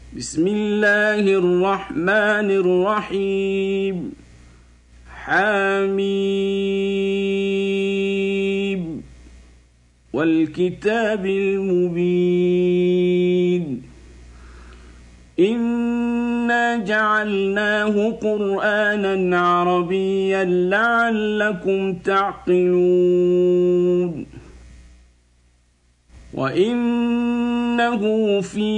بسم الله الرحمن الرحيم حميم والكتاب المبين إنا جعلناه قرآنا عربيا لعلكم تعقلون وإنه في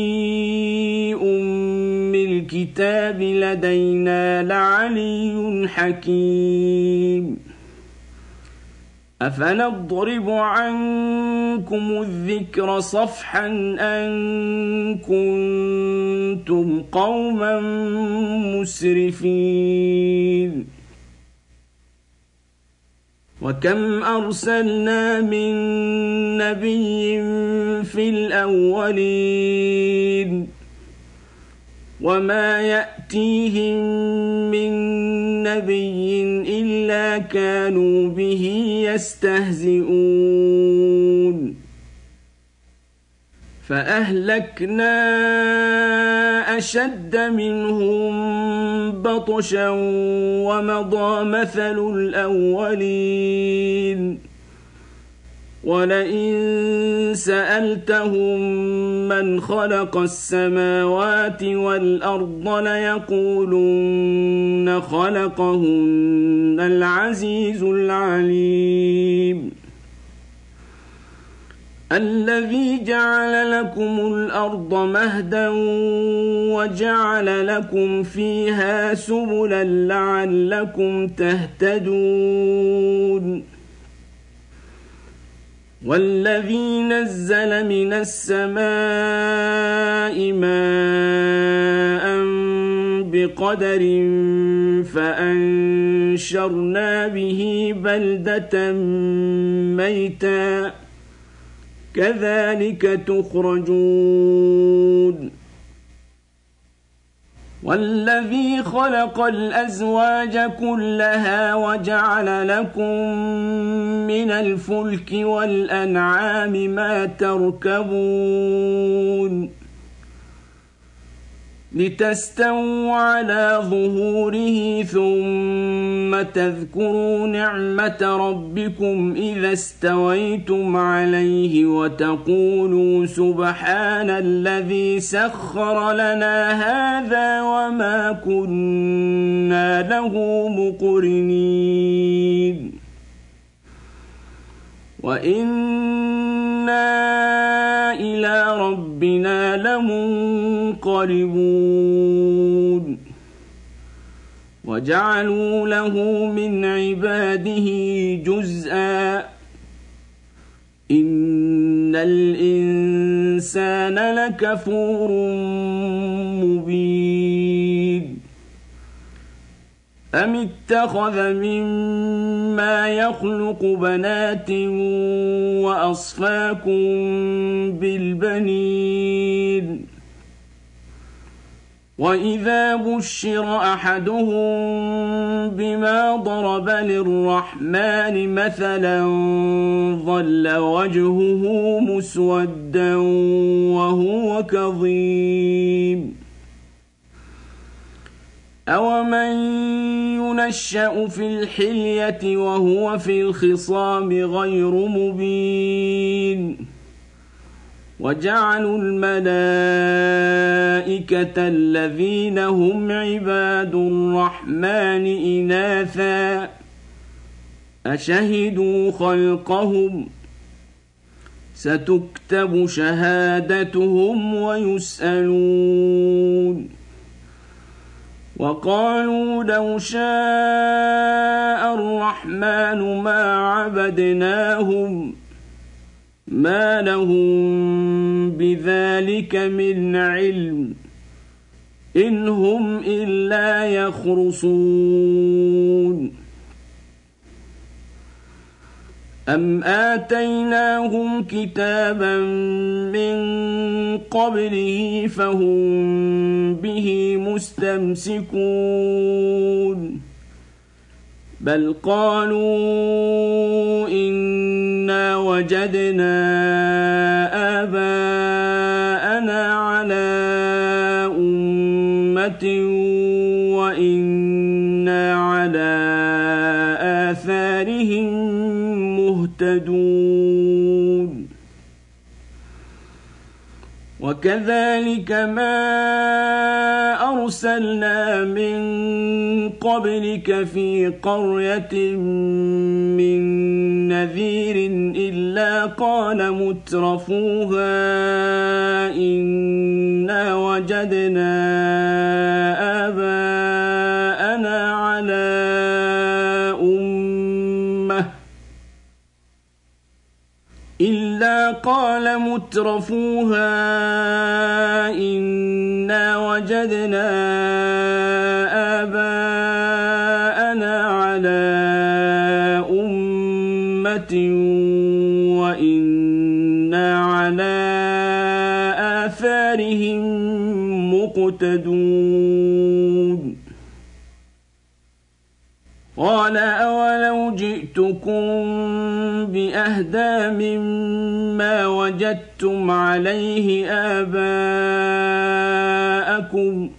أم الكتاب لدينا لعلي حكيم أفنضرب عنكم الذكر صفحا أن كنتم قوما مسرفين وكم أرسلنا من نبي في الأولين وما يأتيهم من نبي إلا كانوا به يستهزئون فأهلكنا أشد منهم بطشا ومضى مثل الأولين ولئن سألتهم من خلق السماوات والأرض ليقولن خلقهن العزيز العليم الذي جعل لكم الأرض مهدا وجعل لكم فيها سبلا لعلكم تهتدون والذي نزل من السماء ماء بقدر فأنشرنا به بلدة ميتا كذلك تخرجون والذي خلق الأزواج كلها وجعل لكم من الفلك والأنعام ما تركبون لتستووا على ظهوره ثم تذكروا نعمة ربكم إذا استويتم عليه وتقولوا سبحان الذي سخر لنا هذا وما كنا له مقرنين وإنا إلى ربنا لمنقلبون وجعلوا له من عباده جزءا إن الإنسان لكفور مبين أم اتخذ مما يخلق بنات وأصفاكم بالبنين وإذا بشر أحدهم بما ضرب للرحمن مثلا ظل وجهه مسودا وهو كظيم أومن ينشأ في الحلية وهو في الخصام غير مبين وجعلوا الملائكة الذين هم عباد الرحمن إناثا أشهدوا خلقهم ستكتب شهادتهم ويسألون وقالوا لو شاء الرحمن ما عبدناهم ما لهم بذلك من علم إن هم إلا يخرصون أم آتيناهم كتابا من قبله فهم به مستمسكون بل قالوا إنا وجدنا آباءنا على أمة وإنا على آثارهم مهتدون وكذلك ما أرسلنا من قبلك في قرية من نذير إلا قال مترفوها إنا وجدنا آباءنا على أمة إلا قال مترفوها إنا وجدنا آباءنا على أمة وإنا على آثارهم مقتدون قال أولو جئتكم بأهدى مما وجدتم عليه آباءكم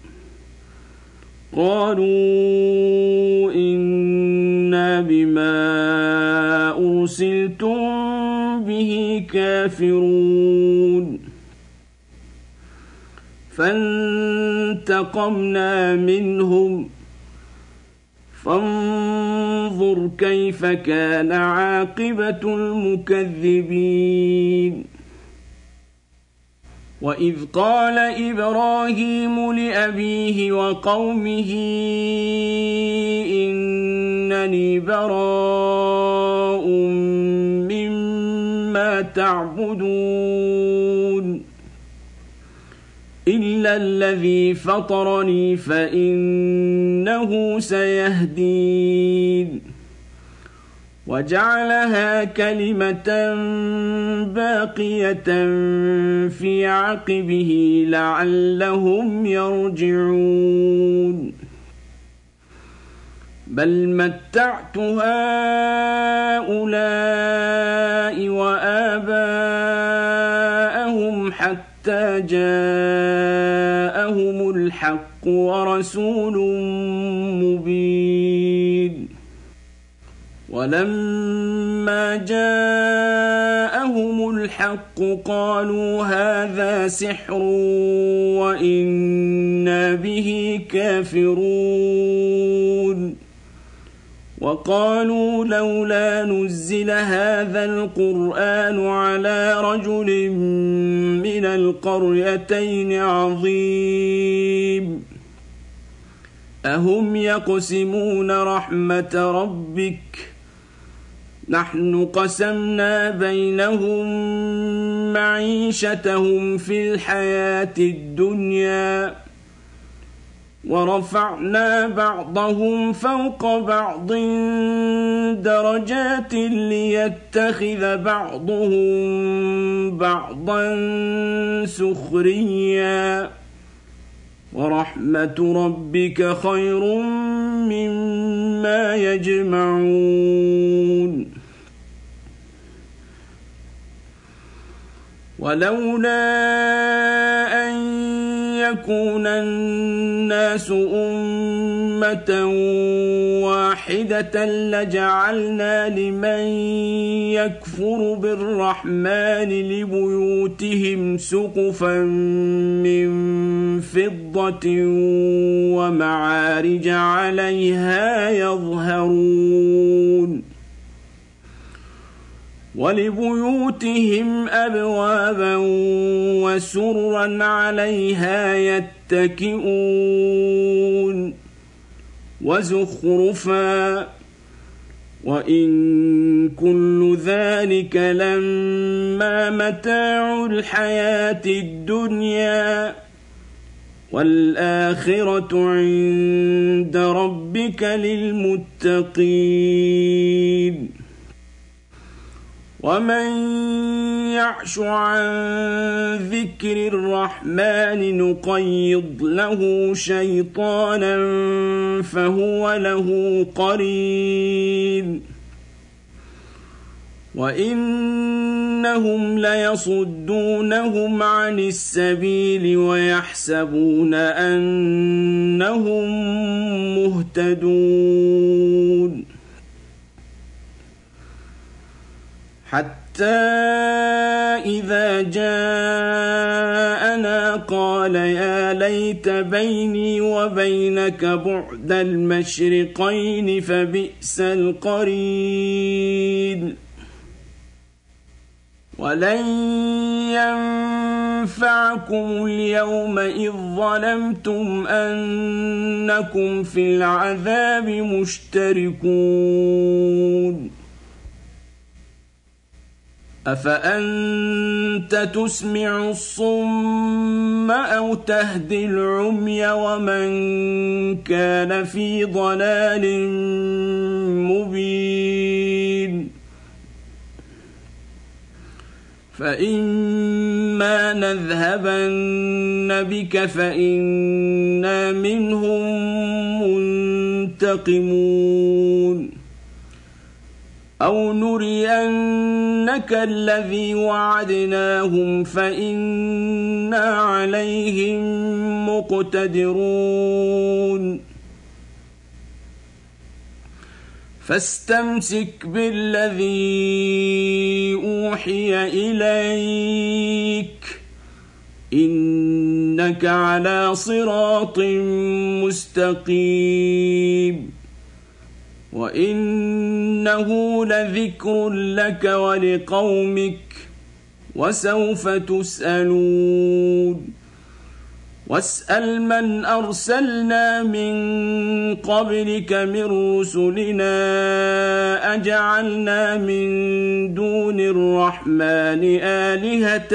قالوا إنا بما أرسلتم به كافرون فانتقمنا منهم فانظر كيف كان عاقبة المكذبين وإذ قال إبراهيم لأبيه وقومه إنني براء مما تعبدون إلا الذي فطرني فإنه سيهدين وجعلها كلمة باقية في عقبه لعلهم يرجعون بل متعت هؤلاء وآباءهم حتى جاءهم الحق ورسول مبين ولما جاءهم الحق قالوا هذا سحر وإنا به كافرون وقالوا لولا نزل هذا القرآن على رجل من القريتين عظيم أهم يقسمون رحمة ربك نحن قسمنا بينهم معيشتهم في الحياة الدنيا ورفعنا بعضهم فوق بعض درجات ليتخذ بعضهم بعضا سخريا ورحمة ربك خير مما يجمعون ولولا أن يكون الناس أمة واحدة لجعلنا لمن يكفر بالرحمن لبيوتهم سقفا من فضة ومعارج عليها يظهرون ولبيوتهم أبوابا وسررا عليها يتكئون وزخرفا وإن كل ذلك لما متاع الحياة الدنيا والآخرة عند ربك للمتقين ومن يعش عن ذكر الرحمن نقيض له شيطانا فهو له قرين وإنهم ليصدونهم عن السبيل ويحسبون أنهم مهتدون حتى إذا جاءنا قال يا ليت بيني وبينك بعد المشرقين فبئس القرين ولن ينفعكم اليوم إذ ظلمتم أنكم في العذاب مشتركون أفأنت تسمع الصم أو تهدي العمي ومن كان في ضلال مبين فإما نذهبن بك فإنا منهم منتقمون أو نرينك الذي وعدناهم فإنا عليهم مقتدرون فاستمسك بالذي أوحي إليك إنك على صراط مستقيم وإنه لذكر لك ولقومك وسوف تسألون واسأل من أرسلنا من قبلك من رسلنا أجعلنا من دون الرحمن آلهة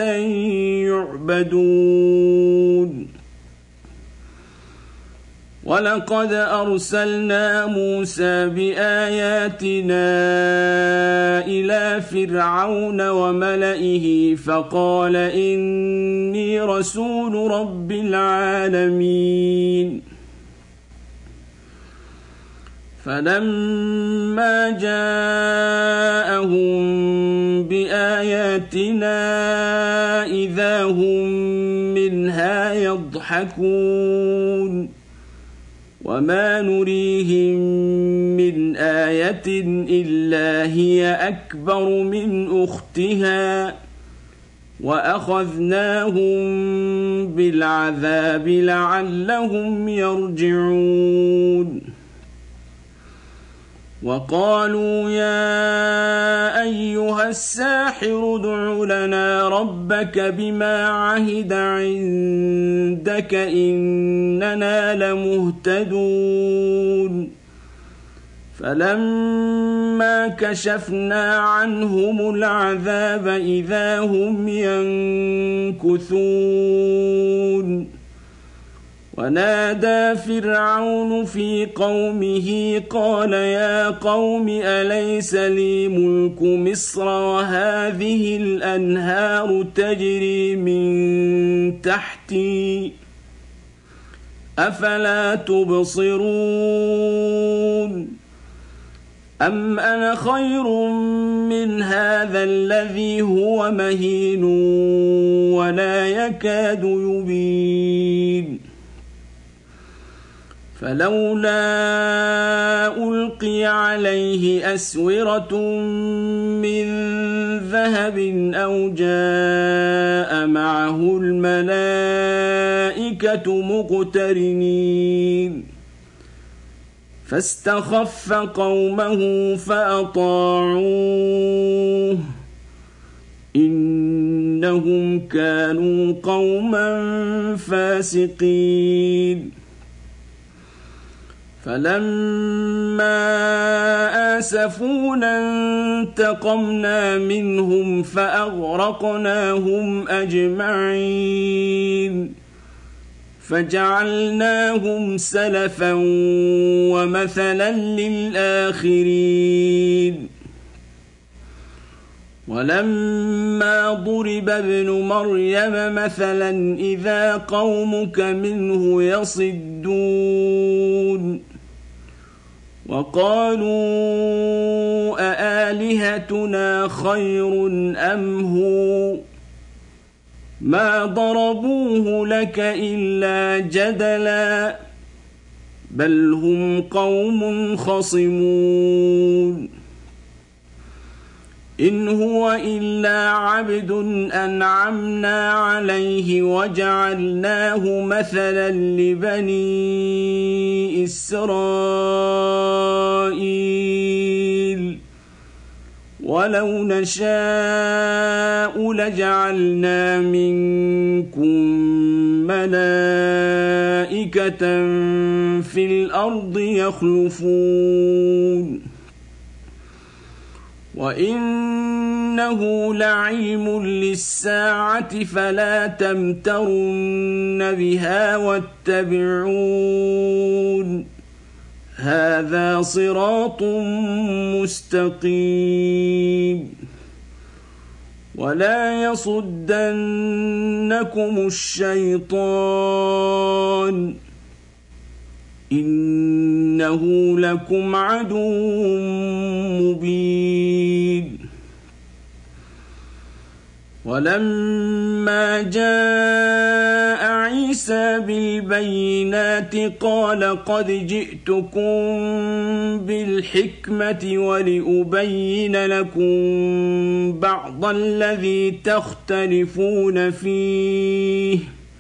يعبدون ولقد أرسلنا موسى بآياتنا إلى فرعون وملئه فقال إني رسول رب العالمين فلما جاءهم بآياتنا إذا هم منها يضحكون وما نريهم من آية إلا هي أكبر من أختها وأخذناهم بالعذاب لعلهم يرجعون وقالوا يا أيها الساحر ادع لنا ربك بما عهد عندك إننا لمهتدون فلما كشفنا عنهم العذاب إذا هم ينكثون ونادى فرعون في قومه قال يا قوم أليس لي ملك مصر وهذه الأنهار تجري من تحتي أفلا تبصرون أم أنا خير من هذا الذي هو مهين ولا يكاد يبين فلولا ألقي عليه أسورة من ذهب أو جاء معه الملائكة مقترنين فاستخف قومه فأطاعوه إنهم كانوا قوما فاسقين فلما آسفونا انتقمنا منهم فأغرقناهم أجمعين فجعلناهم سلفا ومثلا للآخرين ولما ضرب ابن مريم مثلا إذا قومك منه يصدون وقالوا أآلهتنا خير أم هو ما ضربوه لك إلا جدلا بل هم قوم خصمون إن هو إلا عبد أنعمنا عليه وجعلناه مثلا لبني إسرائيل ولو نشاء لجعلنا منكم ملائكة في الأرض يخلفون وإنه لعلم للساعة فلا تمترن بها واتبعون هذا صراط مستقيم ولا يصدنكم الشيطان إنه لكم عدو مبين ولما جاء عيسى بالبينات قال قد جئتكم بالحكمة ولأبين لكم بعض الذي تختلفون فيه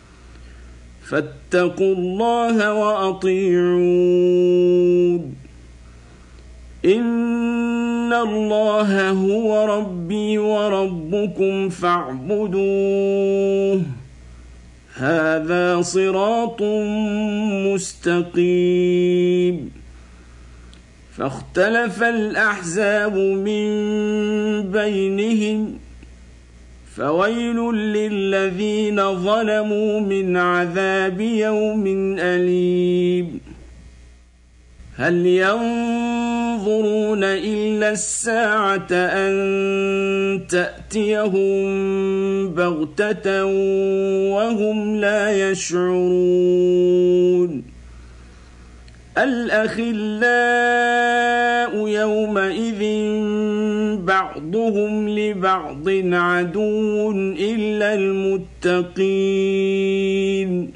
فاتقوا الله وأطيعون إن الله هو ربي وربكم فاعبدوه هذا صراط مستقيم فاختلف الأحزاب من بينهم فويل للذين ظلموا من عذاب يوم أليم هل ينظرون إلا الساعة أن تأتيهم بغتة وهم لا يشعرون الأخلاء يومئذ بعضهم لبعض عدو إلا المتقين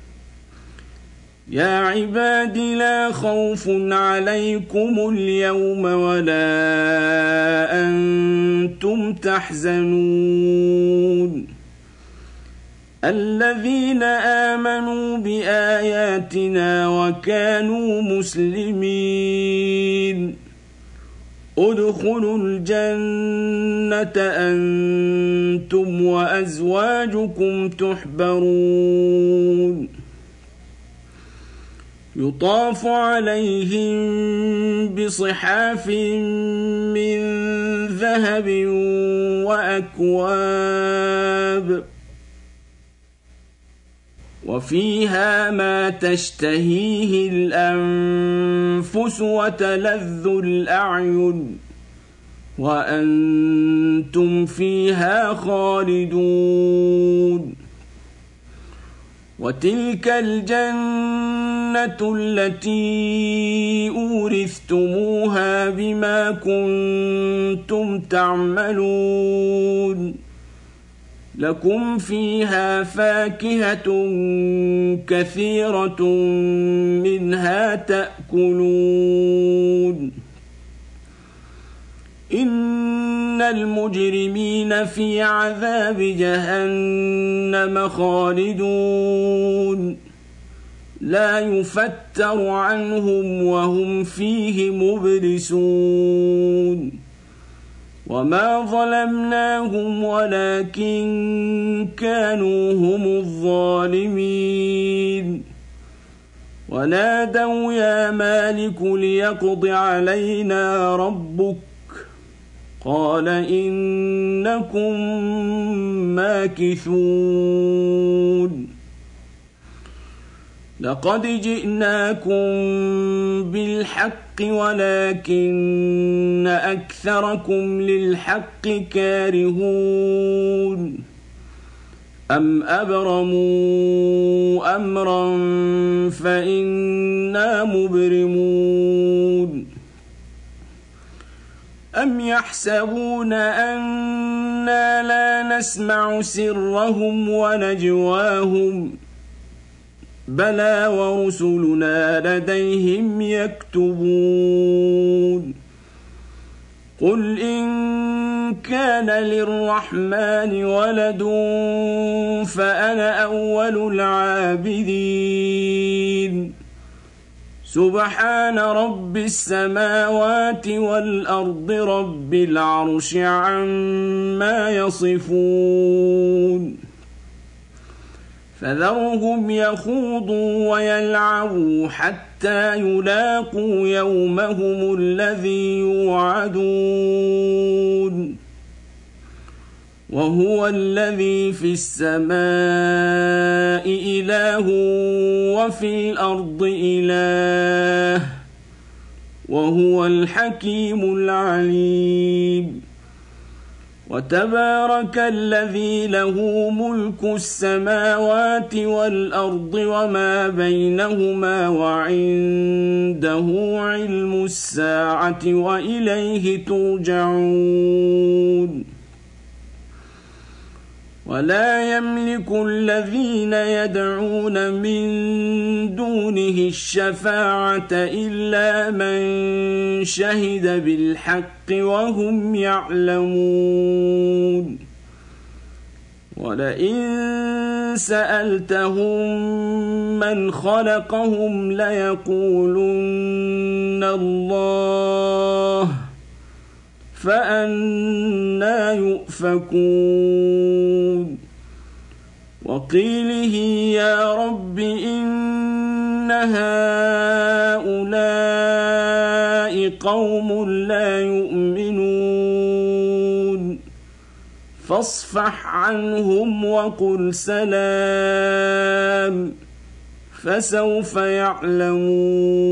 يا عباد لا خوف عليكم اليوم ولا أنتم تحزنون الذين آمنوا بآياتنا وكانوا مسلمين ادخلوا الجنة أنتم وأزواجكم تحبرون يطاف عليهم بصحاف من ذهب وأكواب وفيها ما تشتهيه الأنفس وتلذ الأعين وأنتم فيها خالدون وتلك الجنة التي أورثتموها بما كنتم تعملون لكم فيها فاكهة كثيرة منها تأكلون إن المجرمين في عذاب جهنم خالدون لا يفتر عنهم وهم فيه مبلسون وما ظلمناهم ولكن كانوا هم الظالمين ونادوا يا مالك ليقض علينا ربك قال إنكم ماكثون لقد جئناكم بالحق ولكن أكثركم للحق كارهون أم أبرموا أمرا فإنا مبرمون أم يحسبون أنا لا نسمع سرهم ونجواهم بلى ورسلنا لديهم يكتبون قل إن كان للرحمن ولد فأنا أول العابدين سبحان رب السماوات والأرض رب العرش عما يصفون فذرهم يخوضوا ويلعبوا حتى يلاقوا يومهم الذي يوعدون وهو الذي في السماء إله وفي الأرض إله وهو الحكيم العليم وتبارك الذي له ملك السماوات والأرض وما بينهما وعنده علم الساعة وإليه ترجعون ولا يملك الذين يدعون من دونه الشفاعة إلا من شهد بالحق وهم يعلمون ولئن سألتهم من خلقهم ليقولن الله فأنى يؤفكون وقيله يا رب إن هؤلاء قوم لا يؤمنون فاصفح عنهم وقل سلام فسوف يعلمون